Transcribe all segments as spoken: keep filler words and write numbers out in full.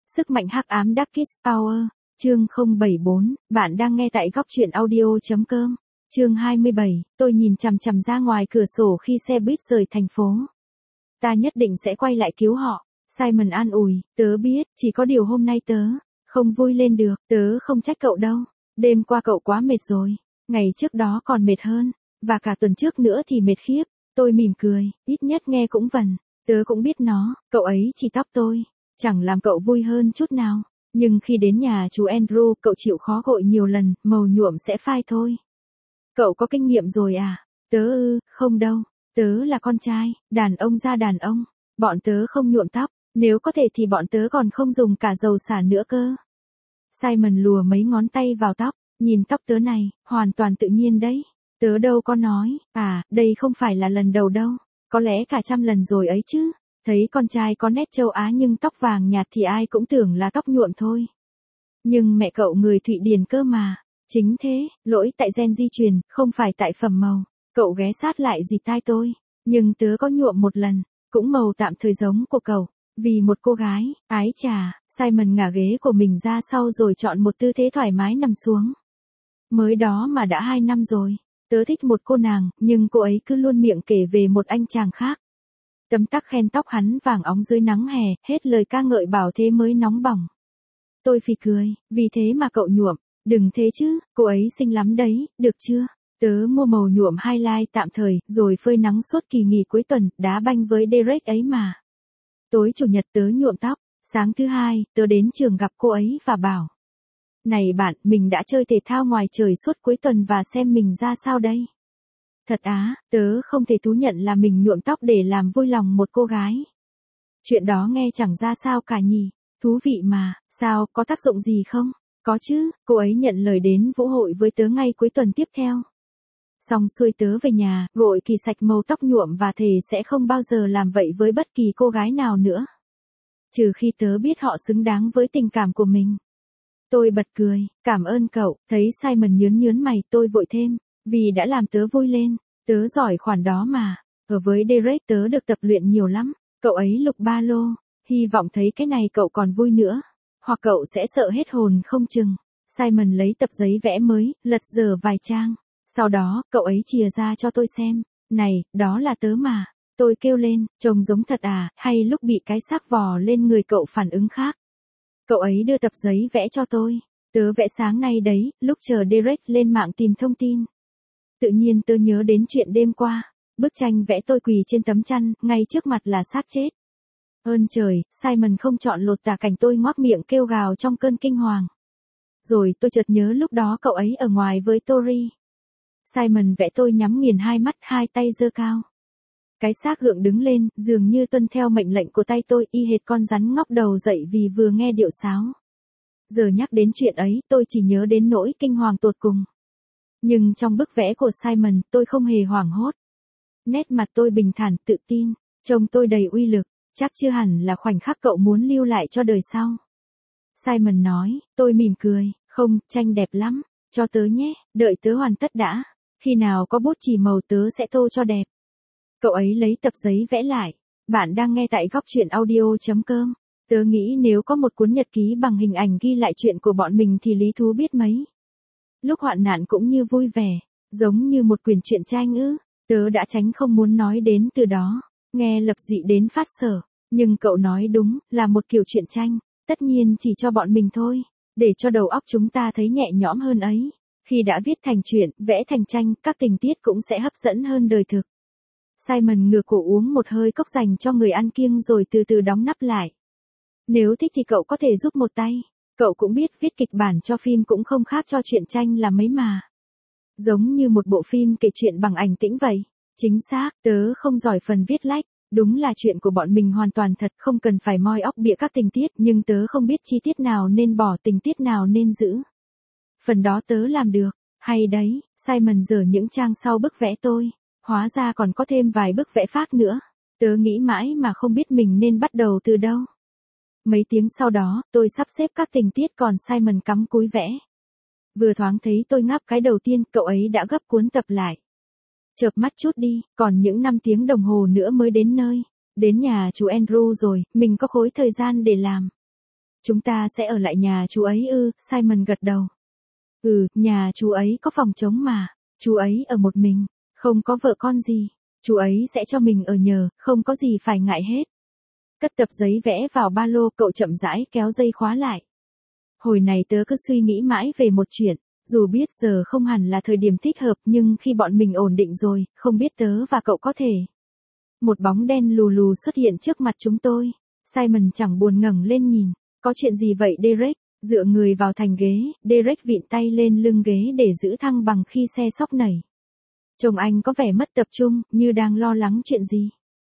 Sức mạnh hắc ám Darkest Power, chương không bảy bốn, bạn đang nghe tại góc truyện audio.com. Chương hai mươi bảy, tôi nhìn chằm chằm ra ngoài cửa sổ khi xe buýt rời thành phố. Ta nhất định sẽ quay lại cứu họ. Simon an ủi, tớ biết, chỉ có điều hôm nay tớ không vui lên được, tớ không trách cậu đâu. Đêm qua cậu quá mệt rồi, ngày trước đó còn mệt hơn, và cả tuần trước nữa thì mệt khiếp. Tôi mỉm cười, ít nhất nghe cũng vần, tớ cũng biết nó, cậu ấy chỉ tóc tôi, chẳng làm cậu vui hơn chút nào. Nhưng khi đến nhà chú Andrew, cậu chịu khó gội nhiều lần, màu nhuộm sẽ phai thôi. Cậu có kinh nghiệm rồi à? Tớ ư, không đâu, tớ là con trai, đàn ông ra đàn ông, bọn tớ không nhuộm tóc, nếu có thể thì bọn tớ còn không dùng cả dầu xả nữa cơ. Simon lùa mấy ngón tay vào tóc, nhìn tóc tớ này, hoàn toàn tự nhiên đấy. Tớ đâu có nói, à, đây không phải là lần đầu đâu, có lẽ cả trăm lần rồi ấy chứ. Thấy con trai có nét châu Á nhưng tóc vàng nhạt thì ai cũng tưởng là tóc nhuộm thôi. Nhưng mẹ cậu người Thụy Điển cơ mà. Chính thế, lỗi tại gen di truyền, không phải tại phẩm màu. Cậu ghé sát lại dì tai tôi. Nhưng tớ có nhuộm một lần, cũng màu tạm thời giống của cậu. Vì một cô gái, ái chà, Simon ngả ghế của mình ra sau rồi chọn một tư thế thoải mái nằm xuống. Mới đó mà đã hai năm rồi. Tớ thích một cô nàng, nhưng cô ấy cứ luôn miệng kể về một anh chàng khác. Tấm tắc khen tóc hắn vàng óng dưới nắng hè, hết lời ca ngợi bảo thế mới nóng bỏng. Tôi phì cười, vì thế mà cậu nhuộm, đừng thế chứ, cô ấy xinh lắm đấy, được chưa? Tớ mua màu nhuộm highlight tạm thời, rồi phơi nắng suốt kỳ nghỉ cuối tuần, đá banh với Derek ấy mà. Tối chủ nhật tớ nhuộm tóc, sáng thứ hai, tớ đến trường gặp cô ấy và bảo. Này bạn, mình đã chơi thể thao ngoài trời suốt cuối tuần và xem mình ra sao đây? Thật á, tớ không thể thú nhận là mình nhuộm tóc để làm vui lòng một cô gái. Chuyện đó nghe chẳng ra sao cả nhỉ, thú vị mà, sao, có tác dụng gì không? Có chứ, cô ấy nhận lời đến vũ hội với tớ ngay cuối tuần tiếp theo. Xong xuôi tớ về nhà, gội kỳ sạch màu tóc nhuộm và thề sẽ không bao giờ làm vậy với bất kỳ cô gái nào nữa. Trừ khi tớ biết họ xứng đáng với tình cảm của mình. Tôi bật cười, cảm ơn cậu, thấy Simon nhớn nhớn mày tôi vội thêm. Vì đã làm tớ vui lên, tớ giỏi khoản đó mà. Ở với Derek tớ được tập luyện nhiều lắm, cậu ấy lục ba lô, hy vọng thấy cái này cậu còn vui nữa. Hoặc cậu sẽ sợ hết hồn không chừng. Simon lấy tập giấy vẽ mới, lật dở vài trang. Sau đó, cậu ấy chìa ra cho tôi xem. Này, đó là tớ mà. Tôi kêu lên, trông giống thật à, hay lúc bị cái xác vò lên người cậu phản ứng khác. Cậu ấy đưa tập giấy vẽ cho tôi. Tớ vẽ sáng nay đấy, lúc chờ Derek lên mạng tìm thông tin. Tự nhiên tớ nhớ đến chuyện đêm qua, bức tranh vẽ tôi quỳ trên tấm chăn, ngay trước mặt là xác chết. Ơn trời, Simon không chọn lột tả cảnh tôi ngoác miệng kêu gào trong cơn kinh hoàng. Rồi tôi chợt nhớ lúc đó cậu ấy ở ngoài với Tori. Simon vẽ tôi nhắm nghiền hai mắt, hai tay giơ cao. Cái xác gượng đứng lên, dường như tuân theo mệnh lệnh của tay tôi, y hệt con rắn ngóc đầu dậy vì vừa nghe điệu sáo. Giờ nhắc đến chuyện ấy, tôi chỉ nhớ đến nỗi kinh hoàng tột cùng. Nhưng trong bức vẽ của Simon, tôi không hề hoảng hốt. Nét mặt tôi bình thản, tự tin, trông tôi đầy uy lực, chắc chưa hẳn là khoảnh khắc cậu muốn lưu lại cho đời sau. Simon nói, tôi mỉm cười, không, tranh đẹp lắm, cho tớ nhé, đợi tớ hoàn tất đã, khi nào có bút chì màu tớ sẽ tô cho đẹp. Cậu ấy lấy tập giấy vẽ lại, bạn đang nghe tại góc truyện audio.com. Tớ nghĩ nếu có một cuốn nhật ký bằng hình ảnh ghi lại chuyện của bọn mình thì lý thú biết mấy. Lúc hoạn nạn cũng như vui vẻ, giống như một quyển truyện tranh ư, tớ đã tránh không muốn nói đến từ đó, nghe lập dị đến phát sở, nhưng cậu nói đúng, là một kiểu truyện tranh, tất nhiên chỉ cho bọn mình thôi, để cho đầu óc chúng ta thấy nhẹ nhõm hơn ấy, khi đã viết thành truyện, vẽ thành tranh, các tình tiết cũng sẽ hấp dẫn hơn đời thực. Simon ngửa cổ uống một hơi cốc dành cho người ăn kiêng rồi từ từ đóng nắp lại. Nếu thích thì cậu có thể giúp một tay. Cậu cũng biết viết kịch bản cho phim cũng không khác cho truyện tranh là mấy mà. Giống như một bộ phim kể chuyện bằng ảnh tĩnh vậy. Chính xác, tớ không giỏi phần viết lách. Đúng là chuyện của bọn mình hoàn toàn thật, không cần phải moi óc bịa các tình tiết, nhưng tớ không biết chi tiết nào nên bỏ, tình tiết nào nên giữ. Phần đó tớ làm được. Hay đấy, Simon giở những trang sau bức vẽ tôi. Hóa ra còn có thêm vài bức vẽ khác nữa. Tớ nghĩ mãi mà không biết mình nên bắt đầu từ đâu. Mấy tiếng sau đó, tôi sắp xếp các tình tiết còn Simon cắm cúi vẽ. Vừa thoáng thấy tôi ngáp cái đầu tiên, cậu ấy đã gấp cuốn tập lại. Chợp mắt chút đi, còn những năm tiếng đồng hồ nữa mới đến nơi. Đến nhà chú Andrew rồi, mình có khối thời gian để làm. Chúng ta sẽ ở lại nhà chú ấy ư? Simon gật đầu. Ừ, nhà chú ấy có phòng trống mà. Chú ấy ở một mình, không có vợ con gì. Chú ấy sẽ cho mình ở nhờ, không có gì phải ngại hết. Cất tập giấy vẽ vào ba lô, cậu chậm rãi kéo dây khóa lại. Hồi này tớ cứ suy nghĩ mãi về một chuyện, dù biết giờ không hẳn là thời điểm thích hợp nhưng khi bọn mình ổn định rồi, không biết tớ và cậu có thể. Một bóng đen lù lù xuất hiện trước mặt chúng tôi. Simon chẳng buồn ngẩng lên nhìn. Có chuyện gì vậy Derek? Dựa người vào thành ghế, Derek vịn tay lên lưng ghế để giữ thăng bằng khi xe sóc nảy. Trông anh có vẻ mất tập trung, như đang lo lắng chuyện gì.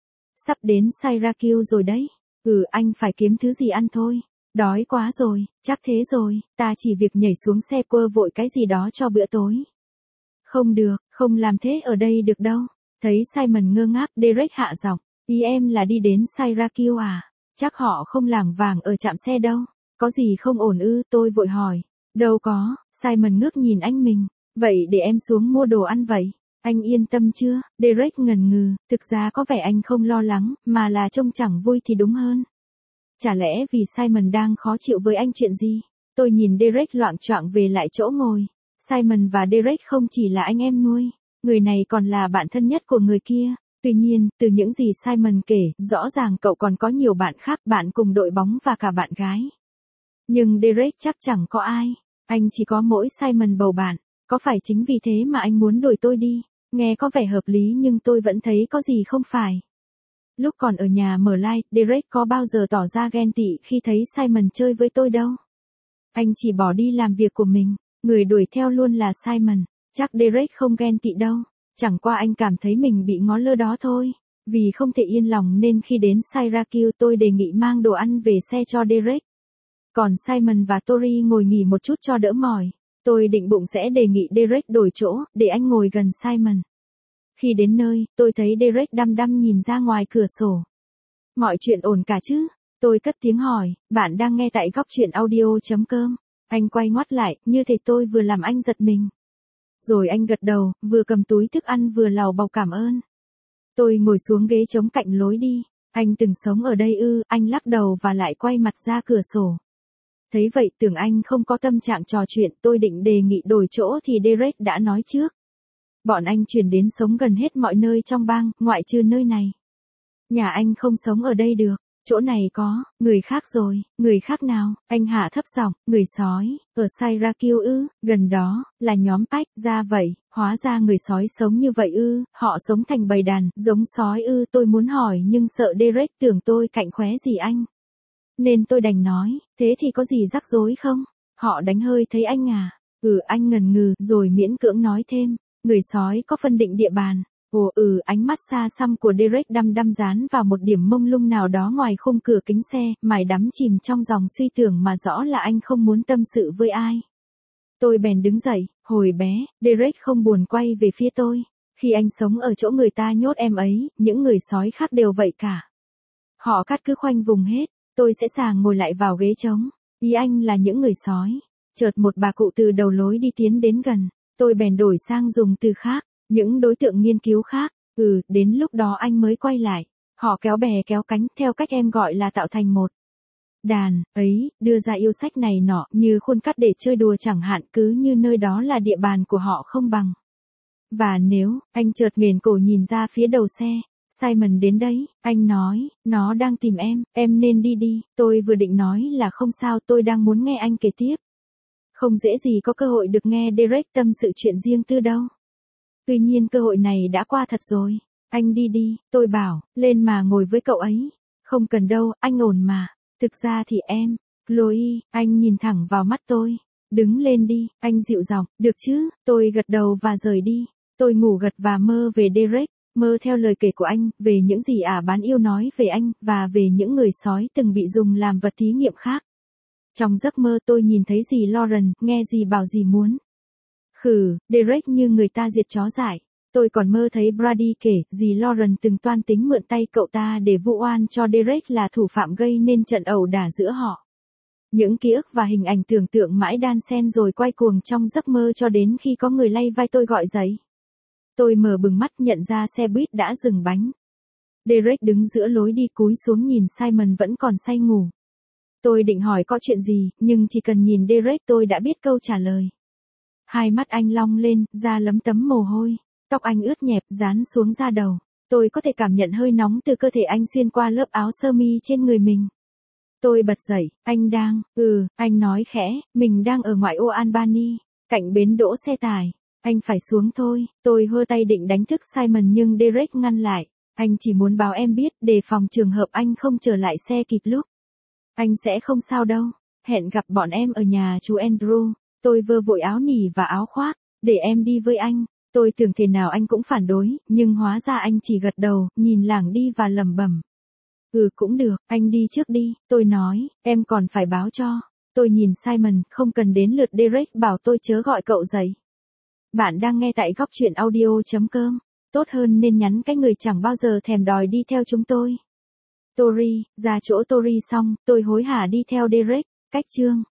Sắp đến Syracuse rồi đấy. Ừ, anh phải kiếm thứ gì ăn thôi. Đói quá rồi, chắc thế rồi, ta chỉ việc nhảy xuống xe quơ vội cái gì đó cho bữa tối. Không được, không làm thế ở đây được đâu. Thấy Simon ngơ ngác, Derek hạ giọng. Ý em là đi đến Syracuse à? Chắc họ không lảng vảng ở trạm xe đâu. Có gì không ổn ư? Tôi vội hỏi. Đâu có, Simon ngước nhìn anh mình. Vậy để em xuống mua đồ ăn vậy. Anh yên tâm chưa? Derek ngần ngừ, thực ra có vẻ anh không lo lắng, mà là trông chẳng vui thì đúng hơn. Chả lẽ vì Simon đang khó chịu với anh chuyện gì? Tôi nhìn Derek loạng choạng về lại chỗ ngồi. Simon và Derek không chỉ là anh em nuôi, người này còn là bạn thân nhất của người kia. Tuy nhiên, từ những gì Simon kể, rõ ràng cậu còn có nhiều bạn khác, bạn cùng đội bóng và cả bạn gái. Nhưng Derek chắc chẳng có ai. Anh chỉ có mỗi Simon bầu bạn. Có phải chính vì thế mà anh muốn đuổi tôi đi? Nghe có vẻ hợp lý nhưng tôi vẫn thấy có gì không phải. Lúc còn ở nhà mở live, Derek có bao giờ tỏ ra ghen tị khi thấy Simon chơi với tôi đâu. Anh chỉ bỏ đi làm việc của mình, người đuổi theo luôn là Simon. Chắc Derek không ghen tị đâu. Chẳng qua anh cảm thấy mình bị ngó lơ đó thôi. Vì không thể yên lòng nên khi đến Syracuse tôi đề nghị mang đồ ăn về xe cho Derek. Còn Simon và Tori ngồi nghỉ một chút cho đỡ mỏi. Tôi định bụng sẽ đề nghị Derek đổi chỗ, để anh ngồi gần Simon. Khi đến nơi, tôi thấy Derek đăm đăm nhìn ra ngoài cửa sổ. Mọi chuyện ổn cả chứ? Tôi cất tiếng hỏi, bạn đang nghe tại góc chuyện audio chấm com. Anh quay ngoắt lại, như thể tôi vừa làm anh giật mình. Rồi anh gật đầu, vừa cầm túi thức ăn vừa lào bầu cảm ơn. Tôi ngồi xuống ghế trống cạnh lối đi. Anh từng sống ở đây ư? Anh lắc đầu và lại quay mặt ra cửa sổ. Thấy vậy tưởng anh không có tâm trạng trò chuyện, tôi định đề nghị đổi chỗ thì Derek đã nói trước. Bọn anh chuyển đến sống gần hết mọi nơi trong bang, ngoại trừ nơi này. Nhà anh không sống ở đây được, chỗ này có, người khác rồi, người khác nào? Anh hạ thấp giọng, người sói, ở Syracuse ư, gần đó, là nhóm Pack, ra vậy, hóa ra người sói sống như vậy ư, họ sống thành bầy đàn, giống sói ư, tôi muốn hỏi nhưng sợ Derek tưởng tôi cạnh khóe gì anh. Nên tôi đành nói, thế thì có gì rắc rối không? Họ đánh hơi thấy anh à? Ừ, anh ngần ngừ, rồi miễn cưỡng nói thêm, người sói có phân định địa bàn. Ồ ừ, ánh mắt xa xăm của Derek đăm đăm dán vào một điểm mông lung nào đó ngoài khung cửa kính xe, mải đắm chìm trong dòng suy tưởng mà rõ là anh không muốn tâm sự với ai. Tôi bèn đứng dậy, hồi bé, Derek không buồn quay về phía tôi. Khi anh sống ở chỗ người ta nhốt em ấy, những người sói khác đều vậy cả. Họ cắt cứ khoanh vùng hết. Tôi sẽ sàng ngồi lại vào ghế trống. Ý anh là những người sói. Chợt một bà cụ từ đầu lối đi tiến đến gần. Tôi bèn đổi sang dùng từ khác. Những đối tượng nghiên cứu khác. Ừ, đến lúc đó anh mới quay lại. Họ kéo bè kéo cánh, theo cách em gọi là tạo thành một đàn, ấy, đưa ra yêu sách này nọ, như khuôn cắt để chơi đùa chẳng hạn, cứ như nơi đó là địa bàn của họ không bằng. Và nếu, anh chợt nghển cổ nhìn ra phía đầu xe. Simon đến đấy, anh nói, nó đang tìm em, em nên đi đi, tôi vừa định nói là không sao, tôi đang muốn nghe anh kể tiếp. Không dễ gì có cơ hội được nghe Derek tâm sự chuyện riêng tư đâu. Tuy nhiên cơ hội này đã qua thật rồi, anh đi đi, tôi bảo, lên mà ngồi với cậu ấy. Không cần đâu, anh ổn mà, thực ra thì em, Chloe, anh nhìn thẳng vào mắt tôi. Đứng lên đi, anh dịu giọng, được chứ, tôi gật đầu và rời đi. Tôi ngủ gật và mơ về Derek. Mơ theo lời kể của anh, về những gì ả bán yêu nói về anh, và về những người sói từng bị dùng làm vật thí nghiệm khác. Trong giấc mơ tôi nhìn thấy dì Lauren, nghe dì bảo dì muốn. Khử, Derek như người ta diệt chó dại. Tôi còn mơ thấy Brady kể, dì Lauren từng toan tính mượn tay cậu ta để vu oan cho Derek là thủ phạm gây nên trận ẩu đả giữa họ. Những ký ức và hình ảnh tưởng tượng mãi đan xen rồi quay cuồng trong giấc mơ cho đến khi có người lay vai tôi gọi dậy. Tôi mở bừng mắt nhận ra xe buýt đã dừng bánh. Derek đứng giữa lối đi cúi xuống nhìn Simon vẫn còn say ngủ. Tôi định hỏi có chuyện gì, nhưng chỉ cần nhìn Derek tôi đã biết câu trả lời. Hai mắt anh long lên, da lấm tấm mồ hôi. Tóc anh ướt nhẹp, dán xuống da đầu. Tôi có thể cảm nhận hơi nóng từ cơ thể anh xuyên qua lớp áo sơ mi trên người mình. Tôi bật dậy, anh đang, ừ, anh nói khẽ, mình đang ở ngoại ô Albany, cạnh bến đỗ xe tải. Anh phải xuống thôi, tôi hơ tay định đánh thức Simon nhưng Derek ngăn lại. Anh chỉ muốn báo em biết, đề phòng trường hợp anh không trở lại xe kịp lúc. Anh sẽ không sao đâu, hẹn gặp bọn em ở nhà chú Andrew. Tôi vơ vội áo nỉ và áo khoác, để em đi với anh. Tôi tưởng thế nào anh cũng phản đối, nhưng hóa ra anh chỉ gật đầu, nhìn lảng đi và lẩm bẩm. Ừ cũng được, anh đi trước đi, tôi nói, em còn phải báo cho. Tôi nhìn Simon, không cần đến lượt Derek bảo tôi chớ gọi cậu dậy. Bạn đang nghe tại góc truyện audio.com. Tốt hơn nên nhắn cái người chẳng bao giờ thèm đòi đi theo chúng tôi. Tori, ra chỗ Tori xong, tôi hối hả đi theo Derek, cách chương.